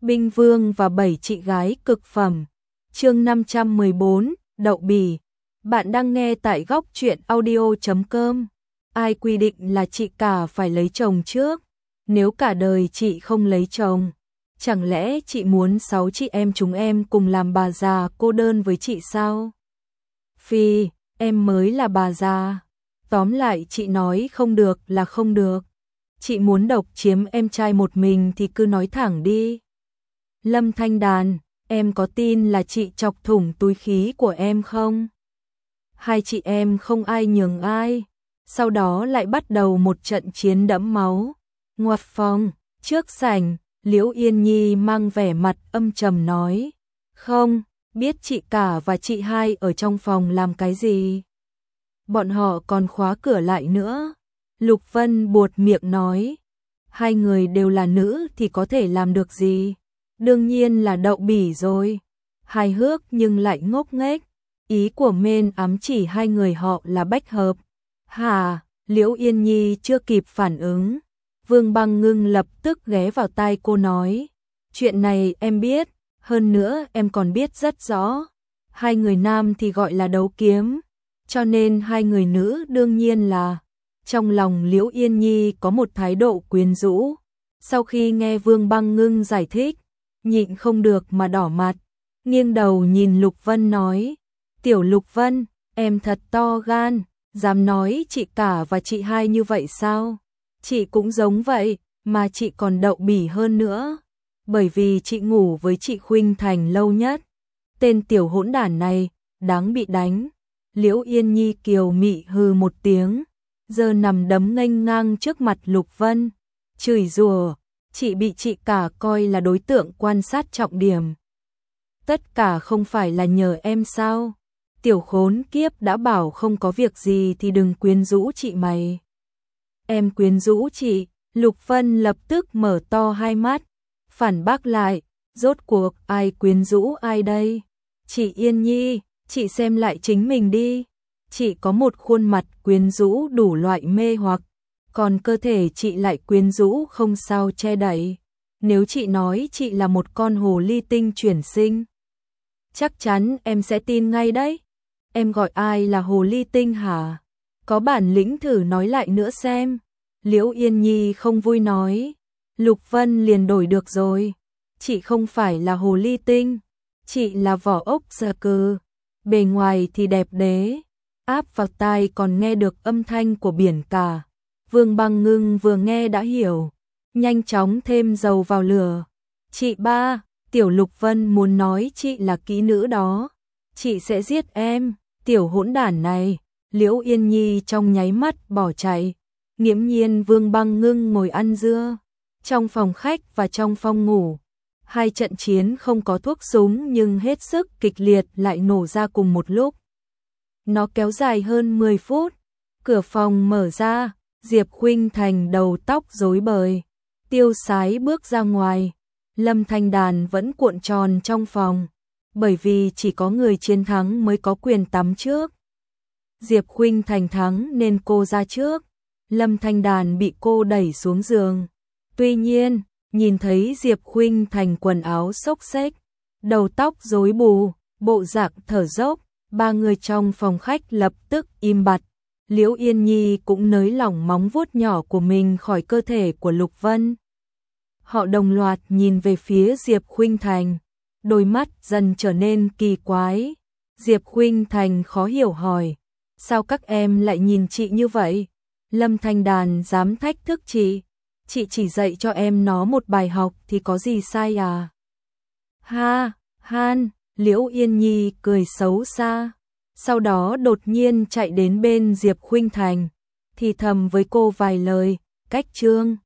Binh Vương và 7 chị gái cực phẩm. Chương 514, Đậu bỉ. Bạn đang nghe tại góc truyện audio.com. Ai quy định là chị cả phải lấy chồng trước? Nếu cả đời chị không lấy chồng, chẳng lẽ chị muốn 6 chị em chúng em cùng làm bà già cô đơn với chị sao? Phi, em mới là bà già. Tóm lại chị nói không được là không được. Chị muốn độc chiếm em trai một mình thì cứ nói thẳng đi. Lâm Thanh Đàn, em có tin là chị chọc thủng túi khí của em không? Hai chị em không ai nhường ai. Sau đó lại bắt đầu một trận chiến đẫm máu. Ngoặt phòng, trước sảnh, Liễu Yên Nhi mang vẻ mặt âm trầm nói. Không, biết chị cả và chị hai ở trong phòng làm cái gì? Bọn họ còn khóa cửa lại nữa. Lục Vân buột miệng nói. Hai người đều là nữ thì có thể làm được gì? Đương nhiên là đậu bỉ rồi. Hài hước nhưng lại ngốc nghếch. Ý của Mên ám chỉ hai người họ là bách hợp. Hả? Liễu Yên Nhi chưa kịp phản ứng. Vương Băng Ngưng lập tức ghé vào tai cô nói. Chuyện này em biết, hơn nữa em còn biết rất rõ. Hai người nam thì gọi là đấu kiếm, cho nên hai người nữ đương nhiên là. Trong lòng Liễu Yên Nhi có một thái độ quyến rũ. Sau khi nghe Vương Băng Ngưng giải thích, nhịn không được mà đỏ mặt, nghiêng đầu nhìn Lục Vân nói. Tiểu Lục Vân, em thật to gan, dám nói chị cả và chị hai như vậy sao? Chị cũng giống vậy, mà chị còn đậu bỉ hơn nữa. Bởi vì chị ngủ với chị Khuynh Thành lâu nhất. Tên tiểu hỗn đản này, đáng bị đánh. Liễu Yên Nhi kiều mị hừ một tiếng, giờ nằm đấm nghênh ngang trước mặt Lục Vân, chửi rủa, chị bị chị cả coi là đối tượng quan sát trọng điểm. Tất cả không phải là nhờ em sao? Tiểu khốn kiếp đã bảo không có việc gì thì đừng quyến rũ chị mày. Em quyến rũ chị? Lục Vân lập tức mở to hai mắt, phản bác lại, rốt cuộc ai quyến rũ ai đây? Chị Yên Nhi, chị xem lại chính mình đi. Chị có một khuôn mặt quyến rũ đủ loại mê hoặc, còn cơ thể chị lại quyến rũ không sao che đậy. Nếu chị nói chị là một con hồ ly tinh chuyển sinh, chắc chắn em sẽ tin ngay đấy. Em gọi ai là hồ ly tinh hả? Có bản lĩnh thử nói lại nữa xem. Liễu Yên Nhi không vui nói. Lục Vân liền đổi được rồi. Chị không phải là hồ ly tinh, chị là vỏ ốc già cừ. Bề ngoài thì đẹp đẽ, áp vào tai còn nghe được âm thanh của biển cả. Vương Băng Ngưng vừa nghe đã hiểu, nhanh chóng thêm dầu vào lửa. Chị ba, tiểu Lục Vân muốn nói chị là kỹ nữ đó. Chị sẽ giết em, tiểu hỗn đản này. Liễu Yên Nhi trong nháy mắt bỏ chạy. Nghiễm nhiên Vương Băng Ngưng ngồi ăn dưa. Trong phòng khách và trong phòng ngủ, hai trận chiến không có thuốc súng nhưng hết sức kịch liệt lại nổ ra cùng một lúc. Nó kéo dài hơn 10 phút. Cửa phòng mở ra, Diệp Khuynh Thành đầu tóc rối bời, tiêu sái bước ra ngoài. Lâm Thanh Đàn vẫn cuộn tròn trong phòng, bởi vì chỉ có người chiến thắng mới có quyền tắm trước. Diệp Khuynh Thành thắng nên cô ra trước. Lâm Thanh Đàn bị cô đẩy xuống giường. Tuy nhiên, nhìn thấy Diệp Khuynh Thành quần áo xốc xếch, đầu tóc rối bù, bộ dạng thở dốc, ba người trong phòng khách lập tức im bặt. Liễu Yên Nhi cũng nới lỏng móng vuốt nhỏ của mình khỏi cơ thể của Lục Vân. Họ đồng loạt nhìn về phía Diệp Khuynh Thành, đôi mắt dần trở nên kỳ quái. Diệp Khuynh Thành khó hiểu hỏi, sao các em lại nhìn chị như vậy? Lâm Thanh Đàn dám thách thức chị chỉ dạy cho em nó một bài học thì có gì sai à? Ha, han, Liễu Yên Nhi cười xấu xa, sau đó đột nhiên chạy đến bên Diệp Khuynh Thành, thì thầm với cô vài lời, cách chương.